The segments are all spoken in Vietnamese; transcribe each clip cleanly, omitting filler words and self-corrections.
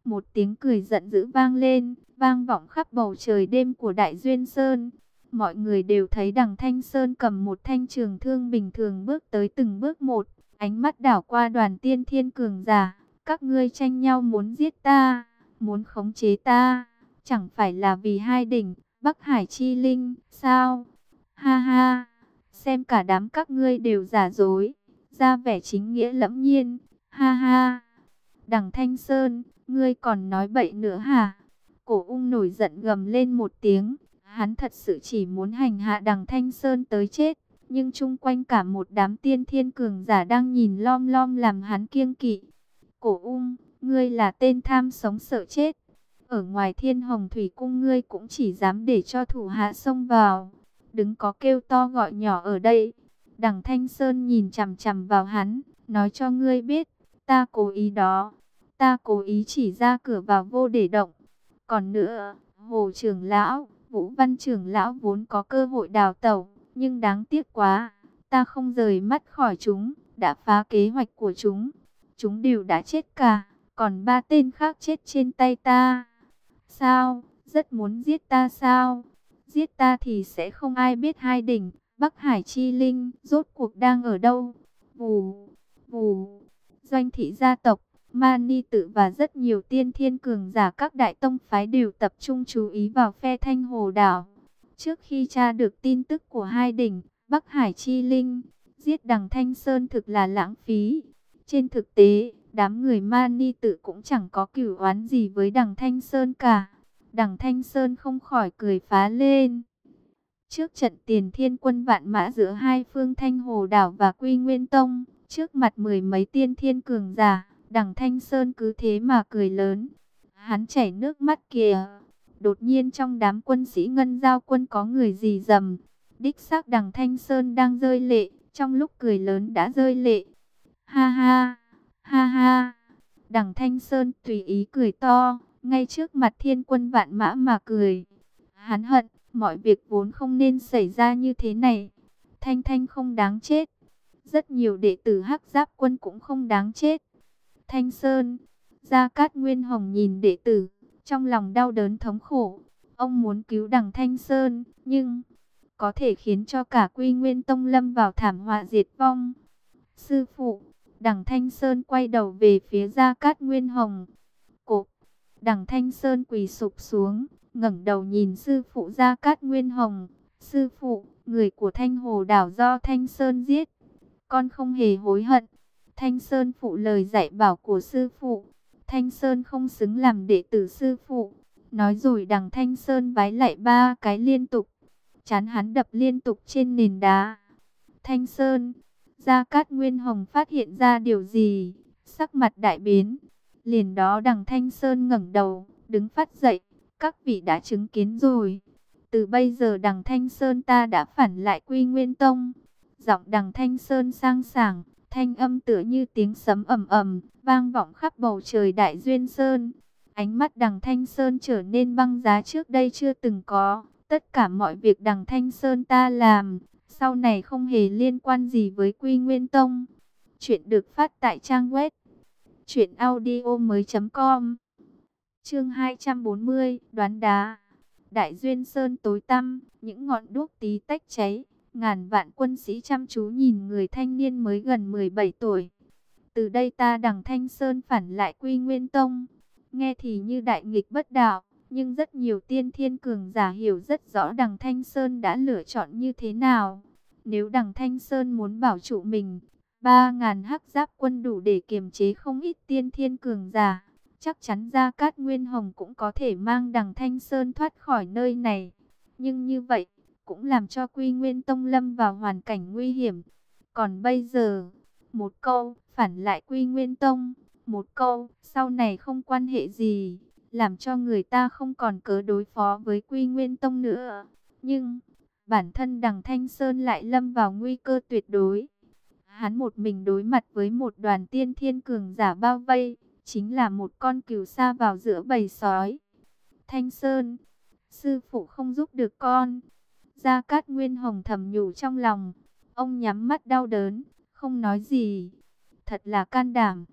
Một tiếng cười giận dữ vang lên, vang vọng khắp bầu trời đêm của Đại Duyên Sơn. Mọi người đều thấy Đằng Thanh Sơn cầm một thanh trường thương bình thường bước tới từng bước một, ánh mắt đảo qua đoàn tiên thiên cường giả. Các ngươi tranh nhau muốn giết ta, muốn khống chế ta, chẳng phải là vì hai đỉnh Bắc Hải Chi Linh sao? Ha ha, xem cả đám các ngươi đều giả dối, ra vẻ chính nghĩa lẫm nhiên. Ha ha, Đằng Thanh Sơn, ngươi còn nói bậy nữa hả? Cổ Ung nổi giận gầm lên một tiếng. Hắn thật sự chỉ muốn hành hạ Đằng Thanh Sơn tới chết. Nhưng chung quanh cả một đám tiên thiên cường giả đang nhìn lom lom làm hắn kiêng kỵ. Cổ Ung, ngươi là tên tham sống sợ chết. Ở ngoài Thiên Hồng Thủy Cung ngươi cũng chỉ dám để cho thủ hạ xông vào. Đừng có kêu to gọi nhỏ ở đây. Đằng Thanh Sơn nhìn chằm chằm vào hắn, nói cho ngươi biết, ta cố ý đó. Ta cố ý chỉ ra cửa vào vô để động. Còn nữa, Hồ trưởng lão, Vũ Văn trưởng lão vốn có cơ hội đào tẩu, nhưng đáng tiếc quá, ta không rời mắt khỏi chúng, đã phá kế hoạch của chúng. Chúng đều đã chết cả, còn 3 tên khác chết trên tay ta. Sao, rất muốn giết ta sao? Giết ta thì sẽ không ai biết hai đỉnh Bắc Hải Chi Linh rốt cuộc đang ở đâu. Vù, vù, Doanh thị gia tộc, Mani Tự và rất nhiều tiên thiên cường giả các đại tông phái đều tập trung chú ý vào phe Thanh Hồ Đảo. Trước khi tra được tin tức của hai đỉnh Bắc Hải Chi Linh, giết Đằng Thanh Sơn thực là lãng phí. Trên thực tế, đám người Mani Tự cũng chẳng có cửu oán gì với Đằng Thanh Sơn cả. Đằng Thanh Sơn không khỏi cười phá lên. Trước trận tiền thiên quân vạn mã giữa hai phương Thanh Hồ Đảo và Quy Nguyên Tông, trước mặt mười mấy tiên thiên cường giả, Đằng Thanh Sơn cứ thế mà cười lớn. Hắn chảy nước mắt kìa. Đột nhiên trong đám quân sĩ Ngân Giao quân có người rì rầm. Đích xác Đằng Thanh Sơn đang rơi lệ, trong lúc cười lớn đã rơi lệ. Ha ha, ha ha. Đằng Thanh Sơn tùy ý cười to, ngay trước mặt thiên quân vạn mã mà cười. Hắn hận, mọi việc vốn không nên xảy ra như thế này. Thanh Thanh không đáng chết. Rất nhiều đệ tử Hắc Giáp quân cũng không đáng chết. Thanh Sơn, Gia Cát Nguyên Hồng nhìn đệ tử, trong lòng đau đớn thống khổ. Ông muốn cứu Đằng Thanh Sơn, nhưng có thể khiến cho cả Quy Nguyên Tông lâm vào thảm họa diệt vong. Sư phụ, Đằng Thanh Sơn quay đầu về phía Gia Cát Nguyên Hồng. Cộp, Đằng Thanh Sơn quỳ sụp xuống, ngẩng đầu nhìn sư phụ Gia Cát Nguyên Hồng. Sư phụ, người của Thanh Hồ Đảo do Thanh Sơn giết. Con không hề hối hận. Thanh Sơn phụ lời dạy bảo của sư phụ. Thanh Sơn không xứng làm đệ tử sư phụ. Nói rồi Đằng Thanh Sơn vái lạy 3 cái liên tục. Chán hắn đập liên tục trên nền đá. Thanh Sơn, Gia Cát Nguyên Hồng phát hiện ra điều gì? Sắc mặt đại biến. Liền đó Đằng Thanh Sơn ngẩng đầu, đứng phát dậy. Các vị đã chứng kiến rồi. Từ bây giờ Đằng Thanh Sơn ta đã phản lại Quy Nguyên Tông. Giọng Đằng Thanh Sơn sang sảng, thanh âm tựa như tiếng sấm ầm ầm, vang vọng khắp bầu trời Đại Duyên Sơn. Ánh mắt Đằng Thanh Sơn trở nên băng giá trước đây chưa từng có. Tất cả mọi việc Đằng Thanh Sơn ta làm, sau này không hề liên quan gì với Quy Nguyên Tông. Chuyện được phát tại trang web truyệnaudiomoi.com. Chương 240, đoán đá. Đại Duyên Sơn tối tăm, những ngọn đuốc tí tách cháy. Ngàn vạn quân sĩ chăm chú nhìn người thanh niên mới gần 17 tuổi. Từ đây ta Đằng Thanh Sơn phản lại Quy Nguyên Tông. Nghe thì như đại nghịch bất đạo, nhưng rất nhiều tiên thiên cường giả hiểu rất rõ Đằng Thanh Sơn đã lựa chọn như thế nào. Nếu Đằng Thanh Sơn muốn bảo trụ mình, 3.000 Hắc Giáp quân đủ để kiềm chế không ít tiên thiên cường giả. Chắc chắn Gia Cát Nguyên Hồng cũng có thể mang Đằng Thanh Sơn thoát khỏi nơi này. Nhưng như vậy cũng làm cho Quy Nguyên Tông lâm vào hoàn cảnh nguy hiểm. Còn bây giờ, một câu phản lại Quy Nguyên Tông, một câu sau này không quan hệ gì, làm cho người ta không còn cớ đối phó với Quy Nguyên Tông nữa. Nhưng bản thân Đằng Thanh Sơn lại lâm vào nguy cơ tuyệt đối. Hắn một mình đối mặt với một đoàn tiên thiên cường giả bao vây, chính là một con cừu sa vào giữa bầy sói. Thanh Sơn, sư phụ không giúp được con. Gia Cát Nguyên Hồng thầm nhủ trong lòng. Ông nhắm mắt đau đớn, không nói gì. Thật là can đảm.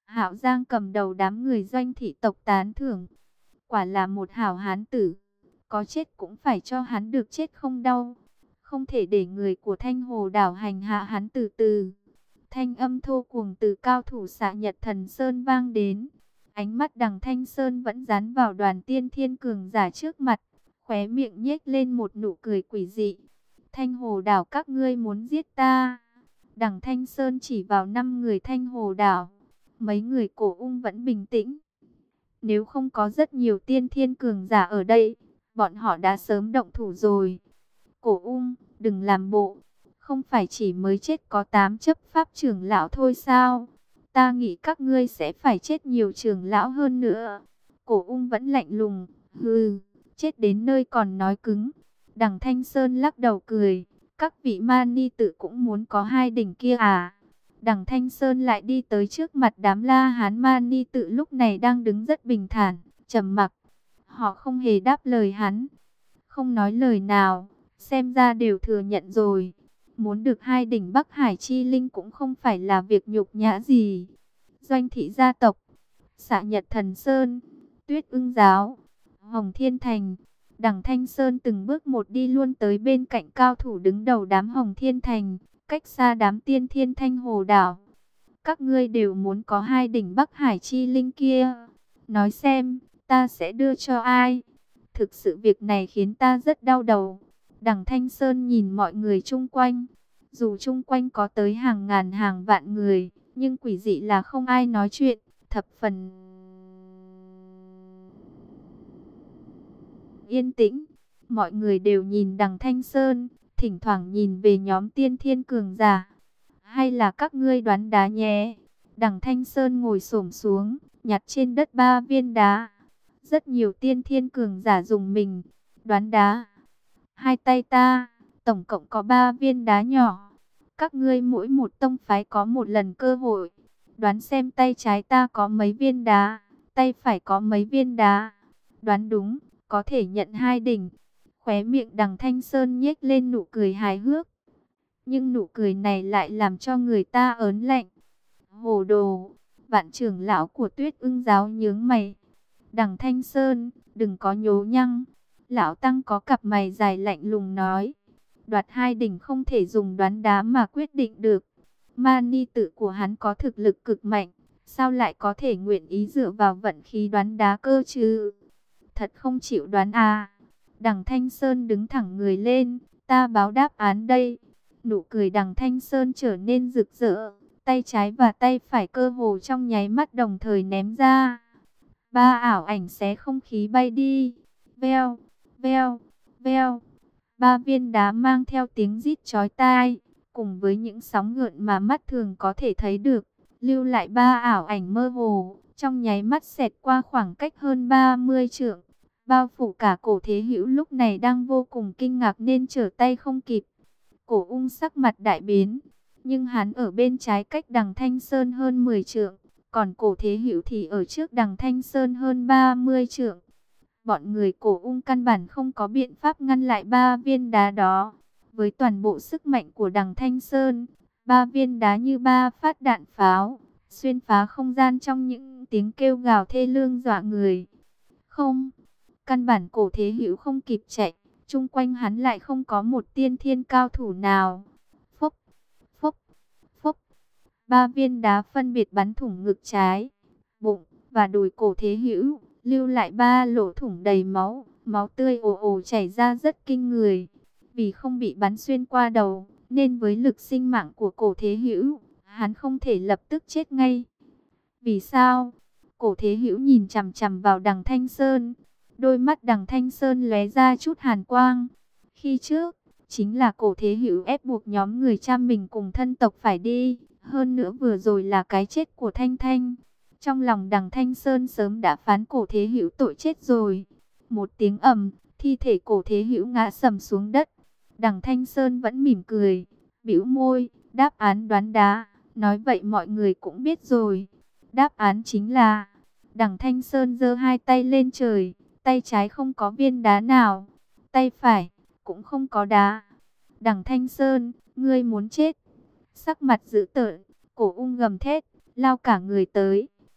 Hạo Giang cầm đầu đám người Doanh thị tộc tán thưởng. Quả là một hảo hán tử. Có chết cũng phải cho hắn được chết không đau. Không thể để người của Thanh Hồ đảo hành hạ hắn từ từ. Thanh âm thô cuồng từ cao thủ Xạ Nhật Thần Sơn vang đến. Ánh mắt Đằng Thanh Sơn vẫn dán vào đoàn tiên thiên cường giả trước mặt. Khóe miệng nhếch lên một nụ cười quỷ dị. Thanh Hồ đảo các ngươi muốn giết ta. Đằng Thanh Sơn chỉ vào 5 người Thanh Hồ đảo. Mấy người Cổ Ung vẫn bình tĩnh. Nếu không có rất nhiều tiên thiên cường giả ở đây, bọn họ đã sớm động thủ rồi. Cổ Ung, đừng làm bộ. Không phải chỉ mới chết có 8 chấp pháp trưởng lão thôi sao? Ta nghĩ các ngươi sẽ phải chết nhiều trưởng lão hơn nữa. Cổ Ung vẫn lạnh lùng. Hừ, chết đến nơi còn nói cứng. Đằng Thanh Sơn lắc đầu cười. Các vị ma ni tự cũng muốn có 2 đỉnh kia à? Đằng Thanh Sơn lại đi tới trước mặt đám La Hán ma ni tự lúc này đang đứng rất bình thản, trầm mặc. Họ không hề đáp lời hắn, không nói lời nào, xem ra đều thừa nhận rồi. Muốn được 2 đỉnh Bắc Hải chi linh cũng không phải là việc nhục nhã gì. Doanh thị gia tộc, Xạ Nhật Thần Sơn, Tuyết Ưng giáo, Hồng Thiên Thành. Đằng Thanh Sơn từng bước một đi luôn tới bên cạnh cao thủ đứng đầu đám Hồng Thiên Thành, cách xa đám tiên thiên Thanh Hồ đảo. Các ngươi đều muốn có 2 đỉnh Bắc Hải chi linh kia. Nói xem, ta sẽ đưa cho ai? Thực sự việc này khiến ta rất đau đầu. Đằng Thanh Sơn nhìn mọi người chung quanh. Dù chung quanh có tới hàng ngàn hàng vạn người, nhưng quỷ dị là không ai nói chuyện, thập phần yên tĩnh. Mọi người đều nhìn Đằng Thanh Sơn, thỉnh thoảng nhìn về nhóm tiên thiên cường giả. Hay là các ngươi đoán đá nhé? Đằng Thanh Sơn ngồi xổm xuống, nhặt trên đất 3 viên đá. Rất nhiều tiên thiên cường giả dùng mình. Đoán đá. 2 tay ta, tổng cộng có 3 viên đá nhỏ. Các ngươi mỗi một tông phái có một lần cơ hội. Đoán xem tay trái ta có mấy viên đá, tay phải có mấy viên đá. Đoán đúng, có thể nhận 2 đỉnh. Khóe miệng Đằng Thanh Sơn nhếch lên nụ cười hài hước. Nhưng nụ cười này lại làm cho người ta ớn lạnh. Hồ đồ, vạn trưởng lão của Tuyết Ưng giáo nhướng mày. Đằng Thanh Sơn, đừng có nhố nhăng. Lão Tăng có cặp mày dài lạnh lùng nói. Đoạt 2 đỉnh không thể dùng đoán đá mà quyết định được. Ma ni tự của hắn có thực lực cực mạnh. Sao lại có thể nguyện ý dựa vào vận khí đoán đá cơ chứ? Thật không chịu đoán à? Đằng Thanh Sơn đứng thẳng người lên. Ta báo đáp án đây. Nụ cười Đằng Thanh Sơn trở nên rực rỡ. Tay trái và tay phải cơ hồ trong nháy mắt đồng thời ném ra. 3 ảo ảnh xé không khí bay đi. Veo, veo, veo. 3 viên đá mang theo tiếng rít chói tai, cùng với những sóng gợn mà mắt thường có thể thấy được, lưu lại 3 ảo ảnh mơ hồ, trong nháy mắt xẹt qua khoảng cách hơn 30 trượng, bao phủ cả Cổ Thế Hữu lúc này đang vô cùng kinh ngạc nên trở tay không kịp. Cổ Ung sắc mặt đại biến, nhưng hắn ở bên trái cách Đằng Thanh Sơn hơn 10 trượng, còn Cổ Thế Hữu thì ở trước Đằng Thanh Sơn hơn 30 trượng. Bọn người Cổ Ung căn bản không có biện pháp ngăn lại 3 viên đá đó. Với toàn bộ sức mạnh của Đằng Thanh Sơn, 3 viên đá như 3 phát đạn pháo, xuyên phá không gian trong những tiếng kêu gào thê lương dọa người. Không, căn bản Cổ Thế Hữu không kịp chạy, chung quanh hắn lại không có một tiên thiên cao thủ nào. Phốc, phốc, phốc. 3 viên đá phân biệt bắn thủng ngực trái, bụng và đùi Cổ Thế Hữu, lưu lại 3 lỗ thủng đầy máu, máu tươi ồ ồ chảy ra rất kinh người. Vì không bị bắn xuyên qua đầu, nên với lực sinh mạng của Cổ Thế Hữu, hắn không thể lập tức chết ngay. Vì sao? Cổ Thế Hữu nhìn chằm chằm vào Đằng Thanh Sơn, đôi mắt Đằng Thanh Sơn lóe ra chút hàn quang. Khi trước, chính là Cổ Thế Hữu ép buộc nhóm người cha mình cùng thân tộc phải đi, hơn nữa vừa rồi là cái chết của Thanh Thanh. Trong lòng Đằng Thanh Sơn sớm đã phán Cổ Thế Hữu tội chết rồi. Một tiếng ầm, thi thể Cổ Thế Hữu ngã sầm xuống đất. Đằng Thanh Sơn vẫn mỉm cười, bĩu môi, đáp án đoán đá, nói vậy mọi người cũng biết rồi. Đáp án chính là, Đằng Thanh Sơn giơ 2 tay lên trời, tay trái không có viên đá nào, tay phải cũng không có đá. Đằng Thanh Sơn, ngươi muốn chết. Sắc mặt dữ tợn, Cổ Ung gầm thét, lao cả người tới.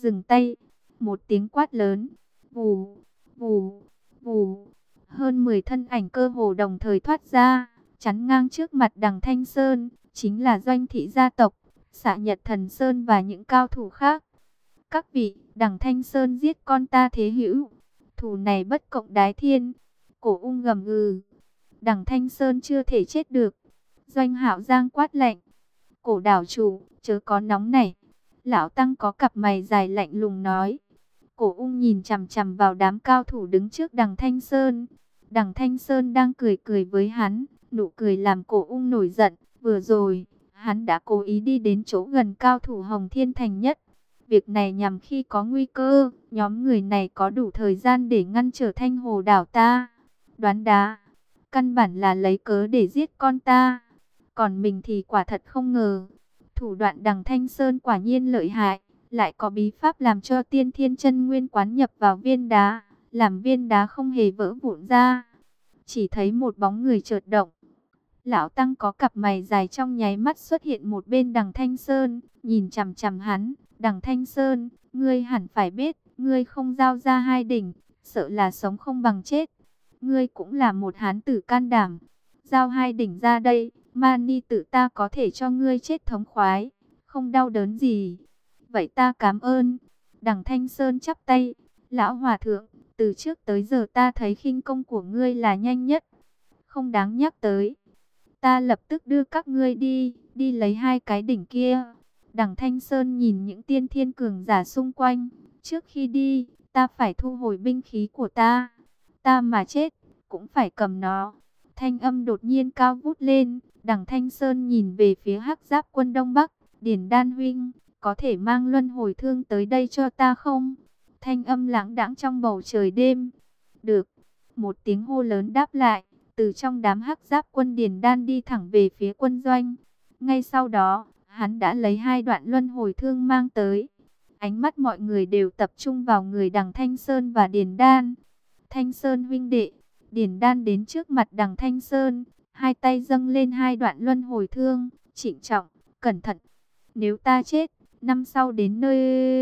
Dừng tay. Một tiếng quát lớn. Vù, vù, vù. Hơn 10 thân ảnh cơ hồ đồng thời thoát ra, chắn ngang trước mặt Đằng Thanh Sơn, chính là Doanh thị gia tộc, Xạ Nhật Thần Sơn và những cao thủ khác. Các vị, Đằng Thanh Sơn giết con ta thế hữu, thù này bất cộng đái thiên. Cổ Ung gầm gừ. Đằng Thanh Sơn chưa thể chết được. Doanh Hạo Giang quát lạnh. Cổ đảo chủ, chớ có nóng nảy. Lão Tăng có cặp mày dài lạnh lùng nói. Cổ Ung nhìn chằm chằm vào đám cao thủ đứng trước Đằng Thanh Sơn. Đằng Thanh Sơn đang cười cười với hắn, nụ cười làm Cổ Ung nổi giận. Vừa rồi, hắn đã cố ý đi đến chỗ gần cao thủ Hồng Thiên Thành nhất. Việc này nhằm khi có nguy cơ, nhóm người này có đủ thời gian để ngăn trở Thanh Hồ đảo ta. Đoán đá, căn bản là lấy cớ để giết con ta. Còn mình thì quả thật không ngờ, thủ đoạn Đằng Thanh Sơn quả nhiên lợi hại, lại có bí pháp làm cho Tiên Thiên Chân Nguyên quán nhập vào viên đá, làm viên đá không hề vỡ vụn ra. Chỉ thấy một bóng người chợt động. Lão Tăng có cặp mày dài trong nháy mắt xuất hiện một bên Đằng Thanh Sơn, nhìn chằm chằm hắn. Đằng Thanh Sơn, ngươi hẳn phải biết, ngươi không giao ra hai đỉnh, sợ là sống không bằng chết. Ngươi cũng là một hán tử can đảm. Giao hai đỉnh ra đây, Mani tự ta có thể cho ngươi chết thống khoái, không đau đớn gì. Vậy ta cảm ơn. Đằng Thanh Sơn chắp tay. Lão hòa thượng, từ trước tới giờ ta thấy khinh công của ngươi là nhanh nhất, không đáng nhắc tới. Ta lập tức đưa các ngươi đi lấy hai cái đỉnh kia. Đằng Thanh Sơn nhìn những tiên thiên cường giả xung quanh. Trước khi đi, ta phải thu hồi binh khí của ta. Ta mà chết, cũng phải cầm nó. Thanh âm đột nhiên cao vút lên. Đằng Thanh Sơn nhìn về phía Hắc Giáp quân Đông Bắc. Điền Đan huynh, có thể mang luân hồi thương tới đây cho ta không? Thanh âm lãng đãng trong bầu trời đêm. Được. Một tiếng hô lớn đáp lại. Từ trong đám Hắc Giáp quân Điền Đan đi thẳng về phía quân doanh. Ngay sau đó, hắn đã lấy hai đoạn luân hồi thương mang tới. Ánh mắt mọi người đều tập trung vào người Đằng Thanh Sơn và Điền Đan. Thanh Sơn huynh đệ. Điền Đan đến trước mặt Đằng Thanh Sơn, hai tay dâng lên hai đoạn luân hồi thương, trịnh trọng, cẩn thận. Nếu ta chết, năm sau đến nơi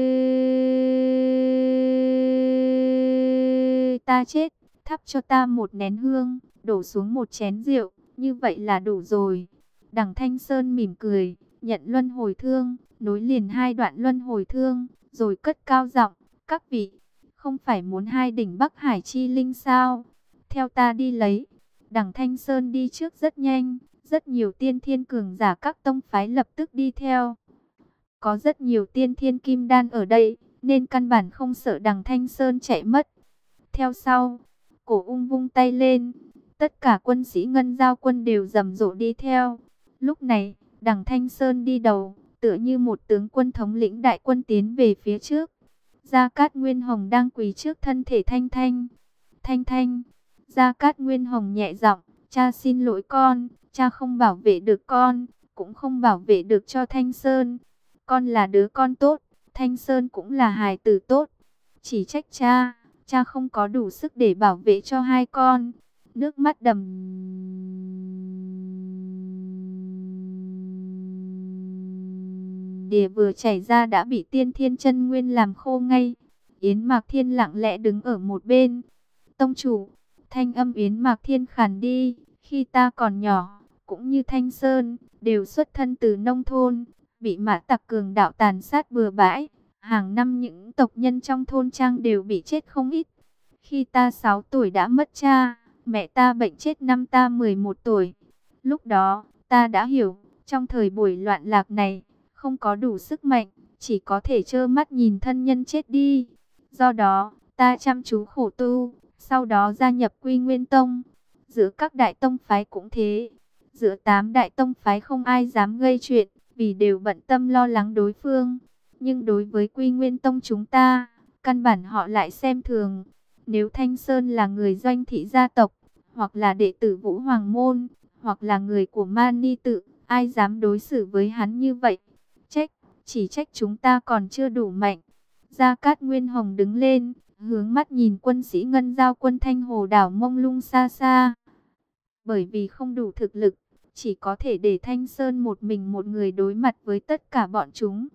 ta chết, thắp cho ta một nén hương, đổ xuống một chén rượu, như vậy là đủ rồi. Đằng Thanh Sơn mỉm cười, nhận luân hồi thương, nối liền hai đoạn luân hồi thương, rồi cất cao giọng, các vị, không phải muốn hai đỉnh Bắc Hải chi linh sao? Theo ta đi lấy. Đằng Thanh Sơn đi trước rất nhanh, rất nhiều tiên thiên cường giả các tông phái lập tức đi theo. Có rất nhiều tiên thiên kim đan ở đây, nên căn bản không sợ Đằng Thanh Sơn chạy mất. Theo sau, Cổ Ung vung tay lên, tất cả quân sĩ Ngân Giao quân đều rầm rộ đi theo. Lúc này, Đằng Thanh Sơn đi đầu, tựa như một tướng quân thống lĩnh đại quân tiến về phía trước. Gia Cát Nguyên Hồng đang quỳ trước thân thể Thanh Thanh. Thanh Thanh. Gia Cát Nguyên Hồng nhẹ giọng, cha xin lỗi con, cha không bảo vệ được con, cũng không bảo vệ được cho Thanh Sơn. Con là đứa con tốt, Thanh Sơn cũng là hài tử tốt. Chỉ trách cha, cha không có đủ sức để bảo vệ cho hai con. Nước mắt đầm đìa vừa chảy ra đã bị Tiên Thiên Chân Nguyên làm khô ngay. Yến Mạc Thiên lặng lẽ đứng ở một bên. Tông chủ, thanh âm Yến Mạc Thiên khàn đi, khi ta còn nhỏ, cũng như Thanh Sơn, đều xuất thân từ nông thôn, bị mã tặc cường đạo tàn sát bừa bãi. Hàng năm những tộc nhân trong thôn trang đều bị chết không ít. Khi ta 6 tuổi đã mất cha, mẹ ta bệnh chết năm ta 11 tuổi. Lúc đó, ta đã hiểu, trong thời buổi loạn lạc này, không có đủ sức mạnh, chỉ có thể trơ mắt nhìn thân nhân chết đi. Do đó, ta chăm chú khổ tu, sau đó gia nhập Quy Nguyên Tông. Giữa các đại tông phái cũng thế. Giữa 8 đại tông phái không ai dám gây chuyện, vì đều bận tâm lo lắng đối phương. Nhưng đối với Quy Nguyên Tông chúng ta, căn bản họ lại xem thường. Nếu Thanh Sơn là người Doanh thị gia tộc, hoặc là đệ tử Vũ Hoàng Môn, hoặc là người của Mani Tự, ai dám đối xử với hắn như vậy? Chỉ trách chúng ta còn chưa đủ mạnh. Gia Cát Nguyên Hồng đứng lên, hướng mắt nhìn quân sĩ Ngân Giao quân Thanh Hồ đảo mông lung xa xa. Bởi vì không đủ thực lực, chỉ có thể để Thanh Sơn một mình một người đối mặt với tất cả bọn chúng.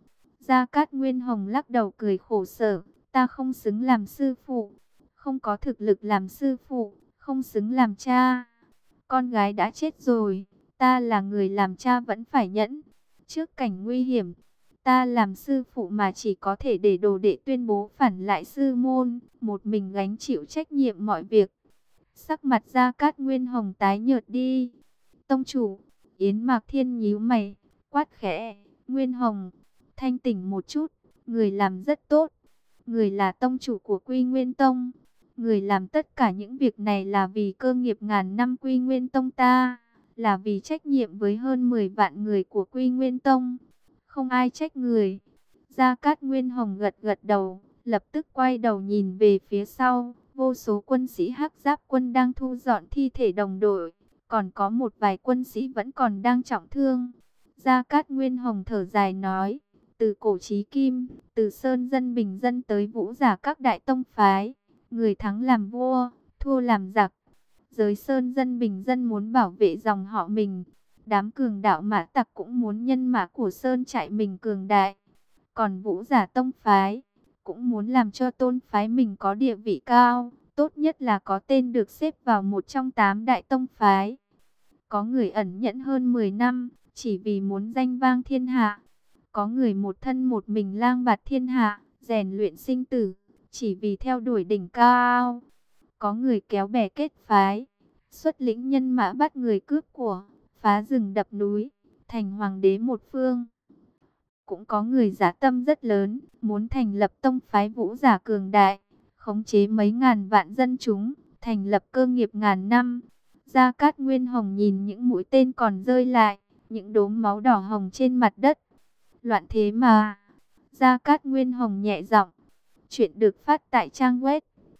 Gia Cát Nguyên Hồng lắc đầu cười khổ sở, ta không xứng làm sư phụ, không có thực lực làm sư phụ, không xứng làm cha. Con gái đã chết rồi, ta là người làm cha vẫn phải nhẫn. Trước cảnh nguy hiểm, ta làm sư phụ mà chỉ có thể để đồ đệ tuyên bố phản lại sư môn, một mình gánh chịu trách nhiệm mọi việc. Sắc mặt Gia Cát Nguyên Hồng tái nhợt đi. Tông chủ, Yến Mạc Thiên nhíu mày, quát khẽ, Nguyên Hồng, thanh tỉnh một chút, người làm rất tốt. Người là tông chủ của Quy Nguyên Tông. Người làm tất cả những việc này là vì cơ nghiệp ngàn năm Quy Nguyên Tông ta, là vì trách nhiệm với hơn 10 vạn người của Quy Nguyên Tông. Không ai trách người. Gia Cát Nguyên Hồng gật gật đầu, lập tức quay đầu nhìn về phía sau. Vô số quân sĩ Hắc Giáp quân đang thu dọn thi thể đồng đội, còn có một vài quân sĩ vẫn còn đang trọng thương. Gia Cát Nguyên Hồng thở dài nói, từ cổ chí kim, từ sơn dân bình dân tới vũ giả các đại tông phái, người thắng làm vua, thua làm giặc. Giới sơn dân bình dân muốn bảo vệ dòng họ mình, đám cường đạo mã tặc cũng muốn nhân mã của sơn trại mình cường đại. Còn vũ giả tông phái cũng muốn làm cho tôn phái mình có địa vị cao, tốt nhất là có tên được xếp vào một trong 8 đại tông phái. Có người ẩn nhẫn hơn 10 năm, chỉ vì muốn danh vang thiên hạ. Có người một thân một mình lang bạt thiên hạ, rèn luyện sinh tử, chỉ vì theo đuổi đỉnh cao. Có người kéo bè kết phái, xuất lĩnh nhân mã bắt người cướp của, phá rừng đập núi, thành hoàng đế một phương. Cũng có người dã tâm rất lớn, muốn thành lập tông phái vũ giả cường đại, khống chế mấy ngàn vạn dân chúng, thành lập cơ nghiệp ngàn năm. Gia Cát Nguyên Hồng nhìn những mũi tên còn rơi lại, những đốm máu đỏ hồng trên mặt đất. Loạn thế mà. Gia Cát Nguyên Hồng nhẹ giọng. Chuyện được phát tại trang web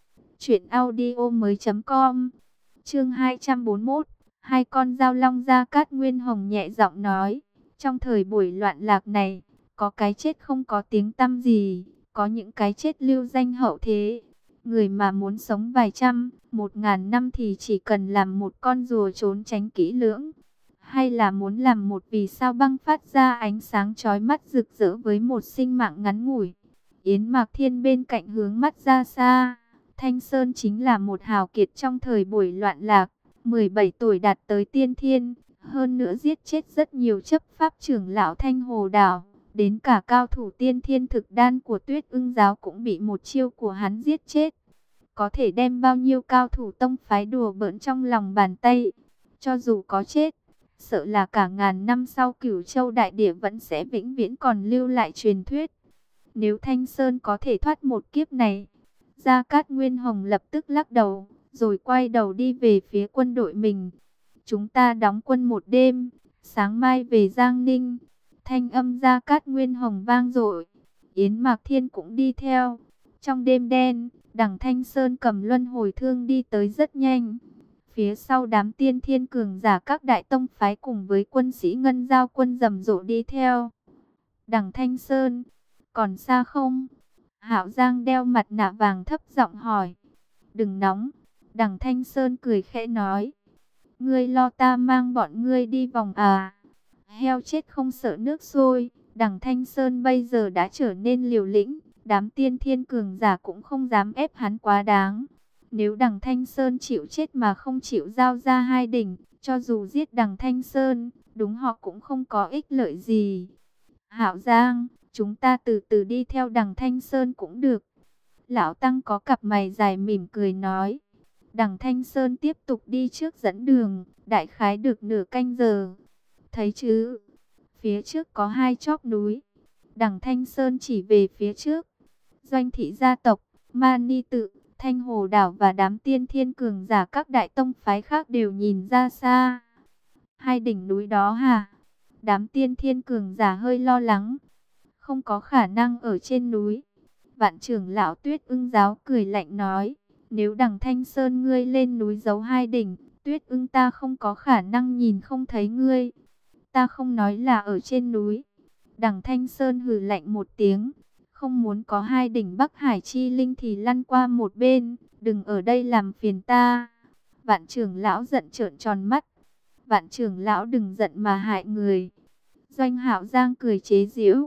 truyệnaudiomoi.com. Chương 241. Hai con dao long. Gia Cát Nguyên Hồng nhẹ giọng nói, trong thời buổi loạn lạc này, có cái chết không có tiếng tăm gì, có những cái chết lưu danh hậu thế. Người mà muốn sống vài trăm, 1000 năm thì chỉ cần làm một con rùa trốn tránh kỹ lưỡng, hay là muốn làm một vì sao băng phát ra ánh sáng chói mắt rực rỡ với một sinh mạng ngắn ngủi. Yến Mạc Thiên bên cạnh hướng mắt ra xa. Thanh Sơn chính là một hào kiệt trong thời buổi loạn lạc, 17 tuổi đạt tới tiên thiên, hơn nữa giết chết rất nhiều chấp pháp trưởng lão Thanh Hồ Đảo. Đến cả cao thủ tiên thiên thực đan của Tuyết Ưng giáo cũng bị một chiêu của hắn giết chết. Có thể đem bao nhiêu cao thủ tông phái đùa bỡn trong lòng bàn tay. Cho dù có chết, sợ là cả ngàn năm sau Cửu Châu đại địa vẫn sẽ vĩnh viễn còn lưu lại truyền thuyết. Nếu Thanh Sơn có thể thoát một kiếp này, Gia Cát Nguyên Hồng lập tức lắc đầu, rồi quay đầu đi về phía quân đội mình. Chúng ta đóng quân một đêm, sáng mai về Giang Ninh. Thanh âm Gia Cát Nguyên Hồng vang dội. Yến Mạc Thiên cũng đi theo. Trong đêm đen, Đằng Thanh Sơn cầm luân hồi thương đi tới rất nhanh. Phía sau đám tiên thiên cường giả các đại tông phái cùng với quân sĩ ngân giao quân rầm rộ đi theo. Đằng Thanh Sơn, còn xa không? Hạo Giang đeo mặt nạ vàng thấp giọng hỏi. Đừng nóng. Đằng Thanh Sơn cười khẽ nói. Ngươi lo ta mang bọn ngươi đi vòng à? Heo chết không sợ nước sôi. Đằng Thanh Sơn bây giờ đã trở nên liều lĩnh. Đám tiên thiên cường giả cũng không dám ép hắn quá đáng. Nếu Đằng Thanh Sơn chịu chết mà không chịu giao ra hai đỉnh, cho dù giết Đằng Thanh Sơn, đúng họ cũng không có ích lợi gì. Hạo Giang, chúng ta từ từ đi theo Đằng Thanh Sơn cũng được. Lão Tăng có cặp mày dài mỉm cười nói. Đằng Thanh Sơn tiếp tục đi trước dẫn đường, đại khái được nửa canh giờ. Thấy chứ, phía trước có hai chóp núi. Đằng Thanh Sơn chỉ về phía trước. Doanh thị gia tộc, Mani tự, Thanh Hồ Đảo và đám tiên thiên cường giả các đại tông phái khác đều nhìn ra xa. Hai đỉnh núi đó hả? Đám tiên thiên cường giả hơi lo lắng. Không có khả năng ở trên núi. Vạn trưởng lão Tuyết Ưng giáo cười lạnh nói. Nếu Đằng Thanh Sơn ngươi lên núi giấu hai đỉnh, Tuyết Ưng ta không có khả năng nhìn không thấy ngươi. Ta không nói là ở trên núi. Đằng Thanh Sơn hừ lạnh một tiếng. Không muốn có hai đỉnh Bắc Hải chi linh thì lăn qua một bên. Đừng ở đây làm phiền ta. Vạn trưởng lão giận trợn tròn mắt. Vạn trưởng lão đừng giận mà hại người. Doanh Hạo Giang cười chế giễu.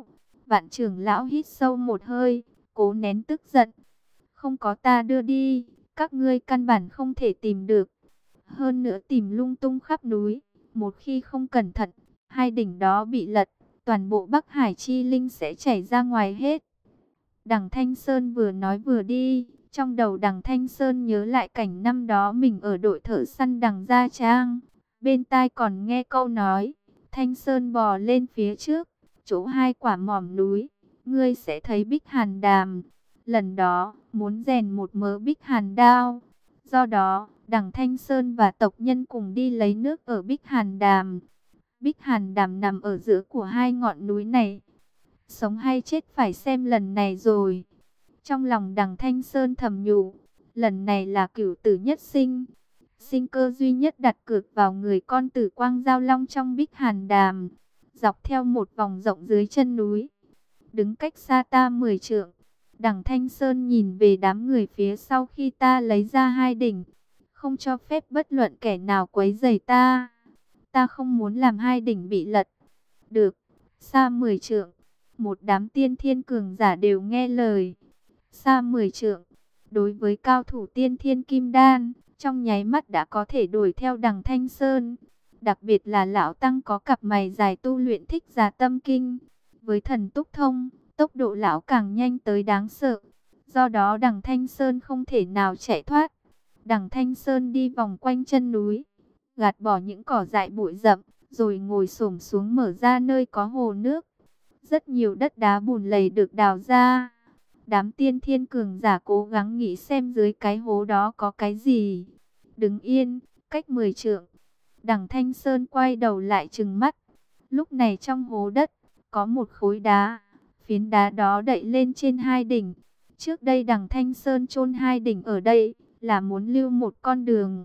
Vạn trưởng lão hít sâu một hơi, cố nén tức giận. Không có ta đưa đi, các ngươi căn bản không thể tìm được. Hơn nữa tìm lung tung khắp núi, một khi không cẩn thận, hai đỉnh đó bị lật, toàn bộ Bắc Hải chi linh sẽ chảy ra ngoài hết. Đằng Thanh Sơn vừa nói vừa đi, trong đầu đằng Thanh Sơn nhớ lại cảnh năm đó mình ở đội thợ săn đằng Gia Trang. Bên tai còn nghe câu nói, Thanh Sơn bò lên phía trước, chỗ hai quả mỏm núi, ngươi sẽ thấy Bích Hàn Đàm. Lần đó, muốn rèn một mớ Bích Hàn Đao. Do đó, đằng Thanh Sơn và tộc nhân cùng đi lấy nước ở Bích Hàn Đàm. Bích Hàn Đàm nằm ở giữa của hai ngọn núi này. Sống hay chết phải xem lần này rồi. Trong lòng đằng Thanh Sơn thầm nhủ, lần này là cửu tử nhất sinh. Sinh cơ duy nhất đặt cược vào người con tử quang giao long trong Bích Hàn Đàm. Dọc theo một vòng rộng dưới chân núi, đứng cách xa ta 10 trượng, đằng Thanh Sơn nhìn về đám người phía sau khi ta lấy ra hai đỉnh. Không cho phép bất luận kẻ nào quấy rầy ta. Ta không muốn làm hai đỉnh bị lật. Được, xa 10 trượng. Một đám tiên thiên cường giả đều nghe lời. Xa 10 trượng, đối với cao thủ tiên thiên kim đan, trong nháy mắt đã có thể đuổi theo đằng Thanh Sơn. Đặc biệt là lão tăng có cặp mày dài tu luyện thích giả tâm kinh. Với thần túc thông, tốc độ lão càng nhanh tới đáng sợ. Do đó đằng Thanh Sơn không thể nào chạy thoát. Đằng Thanh Sơn đi vòng quanh chân núi, gạt bỏ những cỏ dại bụi rậm, rồi ngồi xổm xuống mở ra nơi có hồ nước. Rất nhiều đất đá bùn lầy được đào ra. Đám tiên thiên cường giả cố gắng nghĩ xem dưới cái hố đó có cái gì. Đứng yên, cách 10 trượng. Đằng Thanh Sơn quay đầu lại trừng mắt. Lúc này trong hố đất, có một khối đá. Phiến đá đó đậy lên trên hai đỉnh. Trước đây đằng Thanh Sơn chôn hai đỉnh ở đây, là muốn lưu một con đường.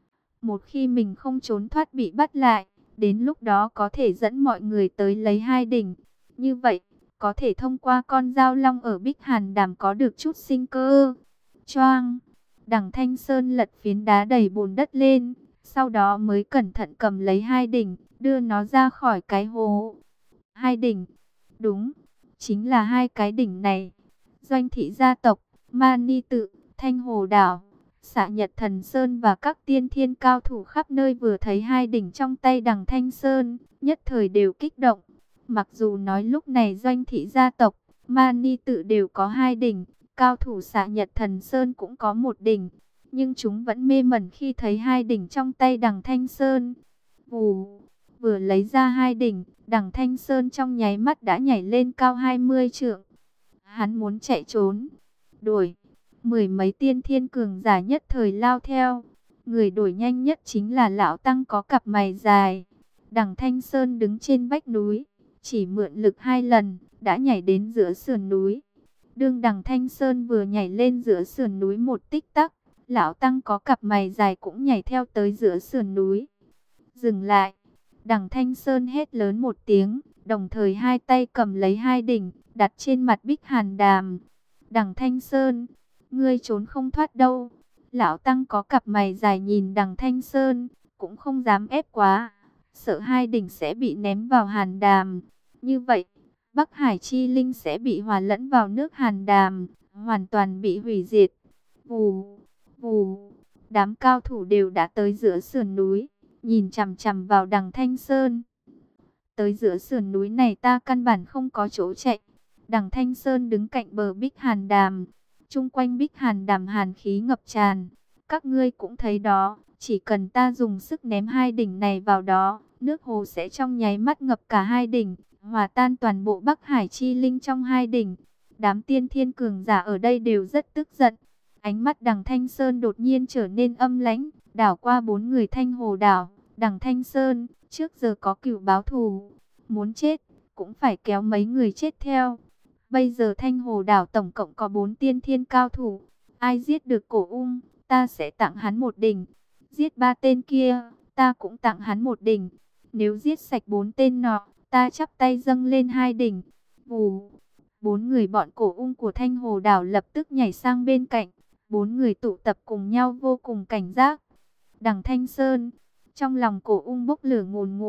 Một khi mình không trốn thoát bị bắt lại, đến lúc đó có thể dẫn mọi người tới lấy hai đỉnh. Như vậy, có thể thông qua con dao long ở Bích Hàn Đàm có được chút sinh cơ. Choang! Đằng Thanh Sơn lật phiến đá đầy bùn đất lên, sau đó mới cẩn thận cầm lấy hai đỉnh, đưa nó ra khỏi cái hố. Hai đỉnh, đúng, chính là hai cái đỉnh này. Doanh thị gia tộc, Mani Tự, Thanh Hồ Đảo, Xạ Nhật Thần Sơn và các tiên thiên cao thủ khắp nơi vừa thấy hai đỉnh trong tay đằng Thanh Sơn, nhất thời đều kích động. Mặc dù nói lúc này Doanh thị gia tộc, Mani Tự đều có hai đỉnh, cao thủ Xạ Nhật Thần Sơn cũng có một đỉnh, nhưng chúng vẫn mê mẩn khi thấy hai đỉnh trong tay đằng Thanh Sơn. Vù, vừa lấy ra hai đỉnh, đằng Thanh Sơn trong nháy mắt đã nhảy lên cao 20 trượng. Hắn muốn chạy trốn, đuổi. Mười mấy tiên thiên cường giả nhất thời lao theo. Người đuổi nhanh nhất chính là lão tăng có cặp mày dài. Đằng Thanh Sơn đứng trên vách núi, chỉ mượn lực 2 lần, đã nhảy đến giữa sườn núi. Đương đằng Thanh Sơn vừa nhảy lên giữa sườn núi một tích tắc, lão tăng có cặp mày dài cũng nhảy theo tới giữa sườn núi. Dừng lại, đằng Thanh Sơn hét lớn một tiếng, đồng thời hai tay cầm lấy hai đỉnh, đặt trên mặt Bích Hàn Đàm. Đằng Thanh Sơn, ngươi trốn không thoát đâu. Lão tăng có cặp mày dài nhìn đằng Thanh Sơn, cũng không dám ép quá, sợ hai đỉnh sẽ bị ném vào Hàn Đàm. Như vậy, Bắc Hải chi linh sẽ bị hòa lẫn vào nước Hàn Đàm, hoàn toàn bị hủy diệt. Vù, vù, đám cao thủ đều đã tới giữa sườn núi, nhìn chằm chằm vào đằng Thanh Sơn. Tới giữa sườn núi này ta căn bản không có chỗ chạy. Đằng Thanh Sơn đứng cạnh bờ Bích Hàn Đàm. Chung quanh Bích Hàn Đàm hàn khí ngập tràn. Các ngươi cũng thấy đó, chỉ cần ta dùng sức ném hai đỉnh này vào đó, nước hồ sẽ trong nháy mắt ngập cả hai đỉnh, hòa tan toàn bộ Bắc Hải chi linh trong hai đỉnh. Đám tiên thiên cường giả ở đây đều rất tức giận. Ánh mắt đằng Thanh Sơn đột nhiên trở nên âm lãnh, đảo qua 4 người Thanh Hồ Đảo. Đằng Thanh Sơn, trước giờ có cửu báo thù, muốn chết, cũng phải kéo mấy người chết theo. Bây giờ Thanh Hồ Đảo tổng cộng có 4 tiên thiên cao thủ. Ai giết được Cổ Ung, ta sẽ tặng hắn một đỉnh. Giết 3 tên kia, ta cũng tặng hắn một đỉnh. Nếu giết sạch 4 tên nọ, ta chắp tay dâng lên 2 đỉnh. Vù, 4 người bọn Cổ Ung của Thanh Hồ Đảo lập tức nhảy sang bên cạnh. 4 người tụ tập cùng nhau vô cùng cảnh giác. Đằng Thanh Sơn, trong lòng Cổ Ung bốc lửa ngùn ngụt,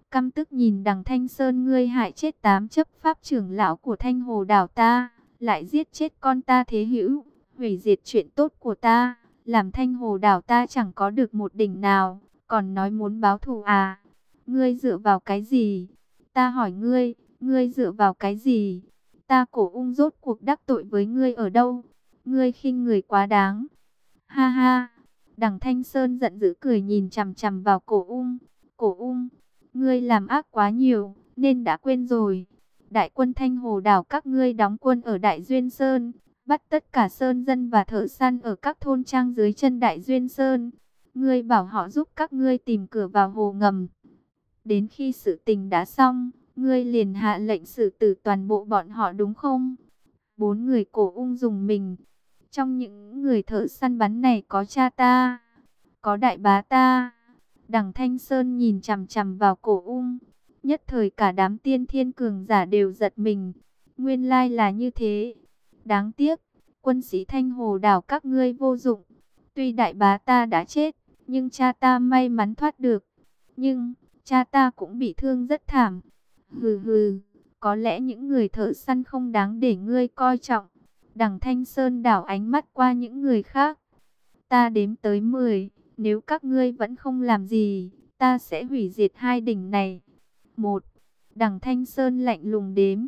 căm tức nhìn đằng Thanh Sơn, ngươi hại chết 8 chấp pháp trưởng lão của Thanh Hồ đảo ta, lại giết chết con ta thế hữu, hủy diệt chuyện tốt của ta, làm Thanh Hồ đảo ta chẳng có được một đỉnh nào, còn nói muốn báo thù à? Ngươi dựa vào cái gì? Ta hỏi ngươi, ngươi dựa vào cái gì? Ta Cổ Ung rốt cuộc đắc tội với ngươi ở đâu? Ngươi khinh người quá đáng. Ha ha. Đằng Thanh Sơn giận dữ cười nhìn chằm chằm vào Cổ Ung. Cổ Ung, ngươi làm ác quá nhiều, nên đã quên rồi. Đại quân Thanh Hồ đảo các ngươi đóng quân ở Đại Duyên Sơn, bắt tất cả sơn dân và thợ săn ở các thôn trang dưới chân Đại Duyên Sơn. Ngươi bảo họ giúp các ngươi tìm cửa vào hồ ngầm. Đến khi sự tình đã xong, ngươi liền hạ lệnh xử tử toàn bộ bọn họ đúng không? 4 người Cổ Ung dùng mình. Trong những người thợ săn bắn này có cha ta, có đại bá ta. Đằng Thanh Sơn nhìn chằm chằm vào Cổ Ung. Nhất thời cả đám tiên thiên cường giả đều giật mình. Nguyên lai là như thế. Đáng tiếc, quân sĩ Thanh Hồ đảo các ngươi vô dụng. Tuy đại bá ta đã chết, nhưng cha ta may mắn thoát được. Nhưng, cha ta cũng bị thương rất thảm. Hừ hừ, có lẽ những người thợ săn không đáng để ngươi coi trọng. Đằng Thanh Sơn đảo ánh mắt qua những người khác. Ta đếm tới 10, nếu các ngươi vẫn không làm gì, ta sẽ hủy diệt hai đỉnh này. 1. Đằng Thanh Sơn lạnh lùng đếm.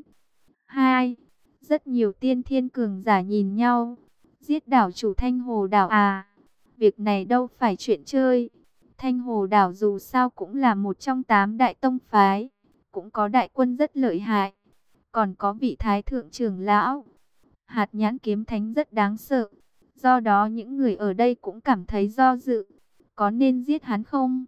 2. Rất nhiều tiên thiên cường giả nhìn nhau. Giết đảo chủ Thanh Hồ đảo à? Việc này đâu phải chuyện chơi. Thanh Hồ đảo dù sao cũng là một trong 8 đại tông phái, cũng có đại quân rất lợi hại, còn có vị thái thượng trưởng lão. Hạt nhãn kiếm thánh rất đáng sợ. Do đó những người ở đây cũng cảm thấy do dự. Có nên giết hắn không?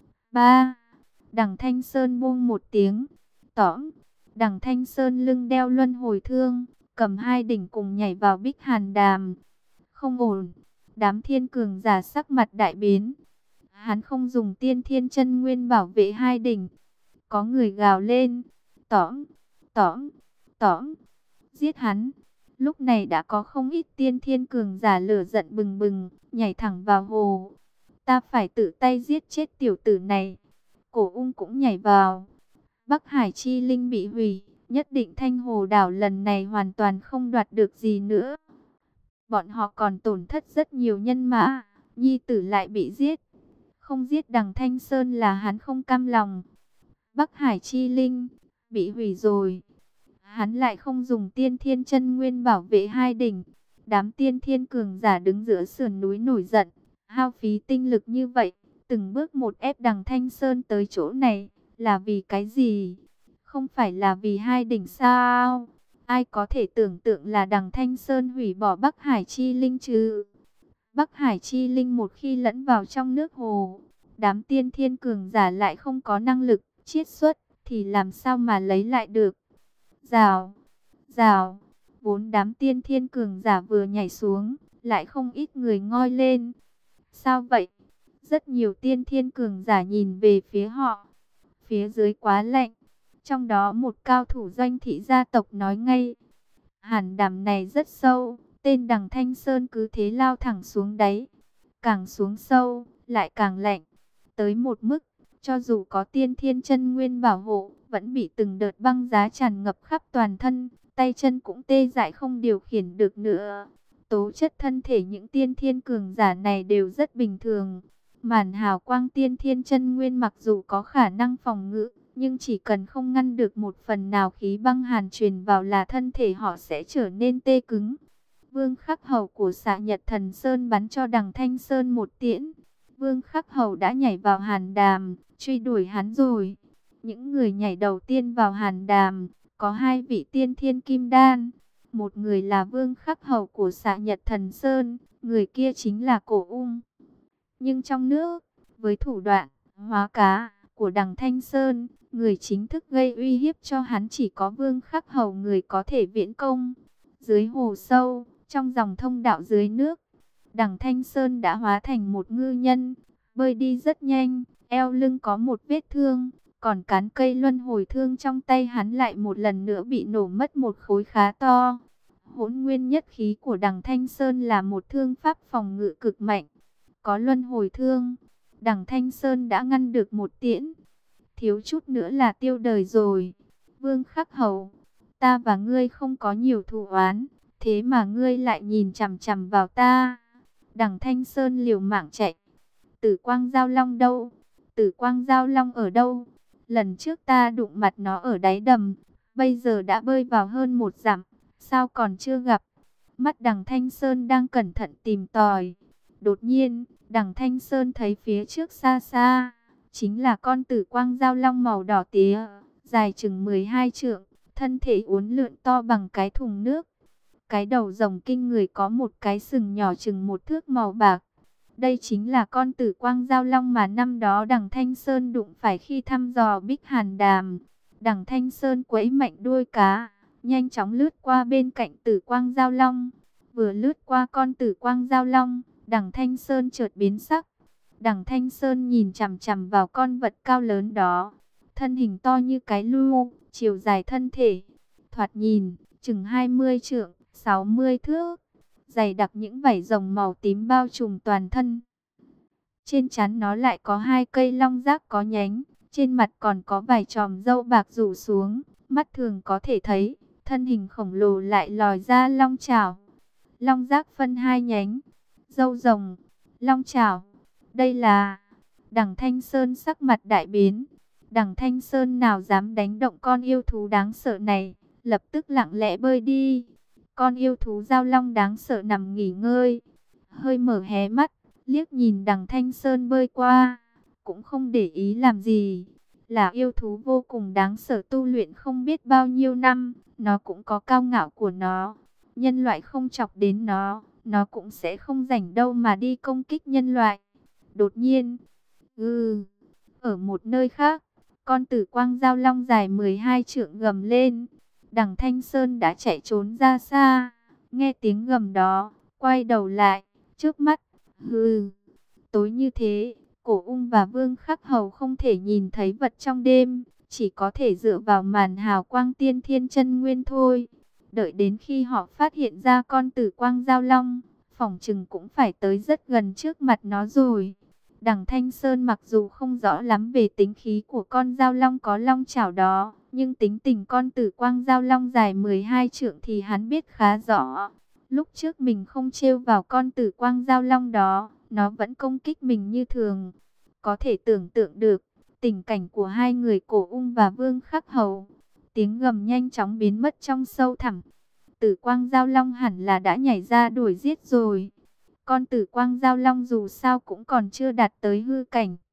3. Đằng Thanh Sơn buông một tiếng. Tõm. Đằng Thanh Sơn lưng đeo luân hồi thương, cầm hai đỉnh cùng nhảy vào Bích Hàn Đàm. Không ổn. Đám thiên cường giả sắc mặt đại biến. Hắn không dùng tiên thiên chân nguyên bảo vệ hai đỉnh. Có người gào lên. Tõm. Tõm. Tõm. Giết hắn. Lúc này đã có không ít tiên thiên cường giả lửa giận bừng bừng, nhảy thẳng vào hồ. Ta phải tự tay giết chết tiểu tử này. Cổ Ung cũng nhảy vào. Bắc Hải chi linh bị hủy, nhất định Thanh Hồ đảo lần này hoàn toàn không đoạt được gì nữa. Bọn họ còn tổn thất rất nhiều nhân mã, nhi tử lại bị giết. Không giết đằng Thanh Sơn là hắn không cam lòng. Bắc Hải chi linh bị hủy rồi. Hắn lại không dùng tiên thiên chân nguyên bảo vệ hai đỉnh. Đám tiên thiên cường giả đứng giữa sườn núi nổi giận, hao phí tinh lực như vậy, từng bước một ép đằng Thanh Sơn tới chỗ này, là vì cái gì? Không phải là vì hai đỉnh sao? Ai có thể tưởng tượng là đằng Thanh Sơn hủy bỏ Bắc Hải chi linh chứ? Bắc Hải chi linh một khi lẫn vào trong nước hồ, đám tiên thiên cường giả lại không có năng lực chiết xuất, thì làm sao mà lấy lại được? Rào, rào, 4 đám tiên thiên cường giả vừa nhảy xuống, lại không ít người ngoi lên. Sao vậy? Rất nhiều tiên thiên cường giả nhìn về phía họ. Phía dưới quá lạnh. Trong đó một cao thủ doanh thị gia tộc nói ngay. Hàn đàm này rất sâu, tên đằng Thanh Sơn cứ thế lao thẳng xuống đáy. Càng xuống sâu, lại càng lạnh. Tới một mức, cho dù có tiên thiên chân nguyên bảo hộ, vẫn bị từng đợt băng giá tràn ngập khắp toàn thân, tay chân cũng tê dại không điều khiển được nữa. Tố chất thân thể những tiên thiên cường giả này đều rất bình thường. Màn hào quang tiên thiên chân nguyên mặc dù có khả năng phòng ngự, nhưng chỉ cần không ngăn được một phần nào khí băng hàn truyền vào là thân thể họ sẽ trở nên tê cứng. Vương Khắc Hầu của Xạ Nhật Thần Sơn bắn cho đằng Thanh Sơn một tiễn. Vương Khắc Hầu đã nhảy vào hàn đàm, truy đuổi hắn rồi. Những người nhảy đầu tiên vào hàn đàm, có 2 vị tiên thiên kim đan. Một người là Vương Khắc Hầu của Xạ Nhật Thần Sơn, người kia chính là Cổ Ung. Nhưng trong nước, với thủ đoạn hóa cá của đằng Thanh Sơn, người chính thức gây uy hiếp cho hắn chỉ có Vương Khắc Hầu, người có thể viễn công. Dưới hồ sâu, trong dòng thông đạo dưới nước, đằng Thanh Sơn đã hóa thành một ngư nhân, bơi đi rất nhanh, eo lưng có một vết thương, còn cán cây luân hồi thương trong tay hắn lại một lần nữa bị nổ mất một khối khá to. Hỗn nguyên nhất khí của đằng Thanh Sơn là một thương pháp phòng ngự cực mạnh. Có luân hồi thương, đằng Thanh Sơn đã ngăn được một tiễn. thiếu chút nữa là tiêu đời rồi. Vương Khắc Hầu, ta và ngươi không có nhiều thù oán, thế mà ngươi lại nhìn chằm chằm vào ta. Đằng Thanh Sơn liều mạng chạy. Tử Quang Giao Long đâu? Tử Quang Giao Long ở đâu? Lần trước ta đụng mặt nó ở đáy đầm, bây giờ đã bơi vào hơn 1 dặm, sao còn chưa gặp? Mắt Đằng Thanh Sơn đang cẩn thận tìm tòi. Đột nhiên, Đằng Thanh Sơn thấy phía trước xa xa, chính là con Tử Quang Giao Long màu đỏ tía, dài chừng 12 trượng, thân thể uốn lượn to bằng cái thùng nước. Cái đầu rồng kinh người có một cái sừng nhỏ chừng 1 thước màu bạc. Đây chính là con Tử Quang Giao Long mà năm đó Đằng Thanh Sơn đụng phải khi thăm dò Bích Hàn Đàm. Đằng Thanh Sơn quẫy mạnh đuôi cá, nhanh chóng lướt qua bên cạnh Tử Quang Giao Long. Vừa lướt qua con Tử Quang Giao Long, Đằng Thanh Sơn chợt biến sắc. Đằng Thanh Sơn nhìn chằm chằm vào con vật cao lớn đó, thân hình to như cái lu, chiều dài thân thể thoạt nhìn chừng 20 trượng, 60 thước, dày đặc những vảy rồng màu tím bao trùm toàn thân. Trên trán nó lại có 2 cây long giác có nhánh, trên mặt còn có vài chòm râu bạc rủ xuống, mắt thường có thể thấy, thân hình khổng lồ lại lòi ra long chảo. Long giác phân 2 nhánh, râu rồng, long chảo. Đây là... Đằng Thanh Sơn sắc mặt đại biến. Đằng Thanh Sơn nào dám đánh động con yêu thú đáng sợ này, lập tức lặng lẽ bơi đi. Con yêu thú giao long đáng sợ nằm nghỉ ngơi, hơi mở hé mắt, liếc nhìn Đằng Thanh Sơn bơi qua, cũng không để ý làm gì. Là yêu thú vô cùng đáng sợ, tu luyện không biết bao nhiêu năm, nó cũng có cao ngạo của nó. Nhân loại không chọc đến nó cũng sẽ không rảnh đâu mà đi công kích nhân loại. Đột nhiên, ở một nơi khác, con Tử Quang Giao Long dài 12 trượng gầm lên. Đằng Thanh Sơn đã chạy trốn ra xa, nghe tiếng gầm đó, quay đầu lại, trước mắt, tối như thế, Cổ Ung và Vương Khắc Hầu không thể nhìn thấy vật trong đêm, chỉ có thể dựa vào màn hào quang tiên thiên chân nguyên thôi. Đợi đến khi họ phát hiện ra con Tử Quang Giao Long, phỏng chừng cũng phải tới rất gần trước mặt nó rồi. Đằng Thanh Sơn mặc dù không rõ lắm về tính khí của con Giao Long có long chảo đó, nhưng tính tình con Tử Quang Giao Long dài 12 trượng thì hắn biết khá rõ. Lúc trước mình không trêu vào con Tử Quang Giao Long đó, nó vẫn công kích mình như thường. Có thể tưởng tượng được tình cảnh của hai người Cổ Ung và Vương Khắc Hầu. Tiếng gầm nhanh chóng biến mất trong sâu thẳm. Tử Quang Giao Long hẳn là đã nhảy ra đuổi giết rồi. Con Tử Quang Giao Long dù sao cũng còn chưa đạt tới hư cảnh.